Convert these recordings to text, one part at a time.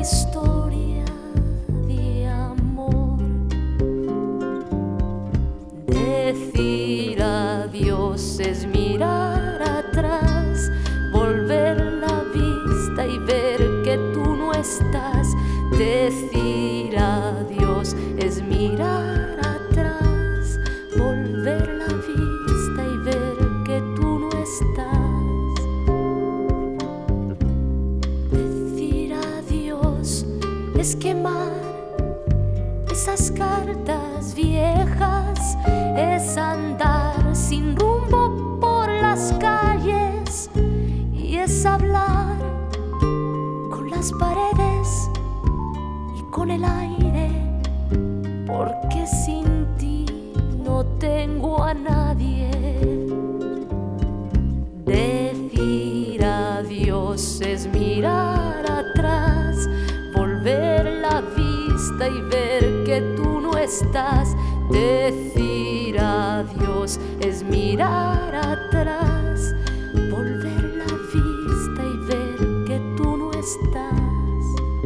historia de amor. Decir adiós es mirar atrás, volver la vista y ver que tú no estás. Decir adiós es mirar atrás, volver la vista y ver que tú no estás. Decir adiós es quemar esas cartas viejas, es andar sin rumbo por las calles y es hablar con las paredes y con el aire, porque sin ti no tengo a nadie. Decir adiós es mirar atrás, volver la vista y ver que tú no estás. Decir adiós es mirar atrás, volver la vista y ver que tú no estás.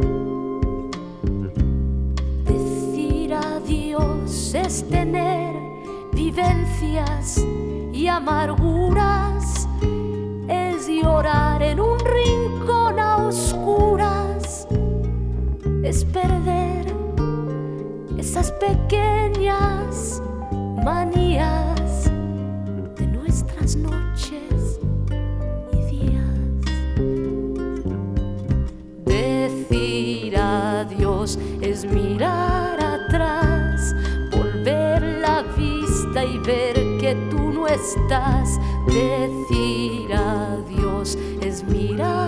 Decir adiós es tener vivencias y amarguras, es llorar en un rincón a oscuras, es perder esas pequeñas manías de nuestras noches y días. Decir adiós es mirar atrás, volver la vista y ver que tú no estás. Decir adiós es mirar